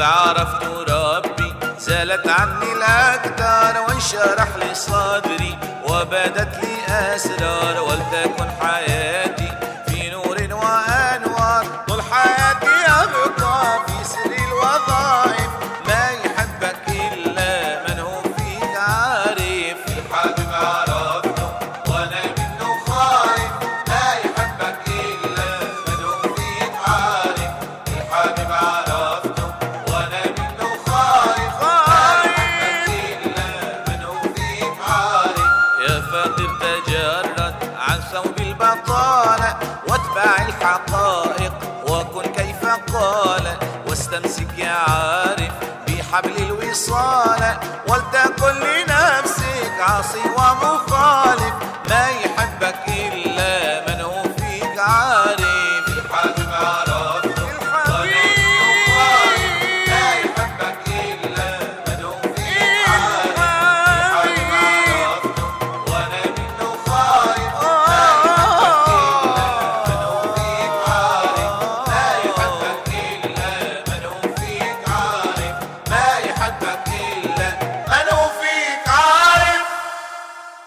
عرفت ربي زالت عني الأقدار، وانشرح لي صدري وبدت لي أسرار، ولتكن حياتي في نور وأنوار، طول حياتي أبقى في سر الوظائف، ما يحبك إلا من هو فيك عارف. الحبيب عرفته وأنا منه خايف، ما يحبك إلا من هو فيك عارف. الحبيب عرفته وأنا منه خايف، ما يحبك إلا من هو فيك عارف. يا فقير تجرد عن ثوب البطالة، واتبع الحقائق وكن كيف قال، واستمسك يا عارف بحبل الوصال، ولتكن لنفسك عاصي ومخالف،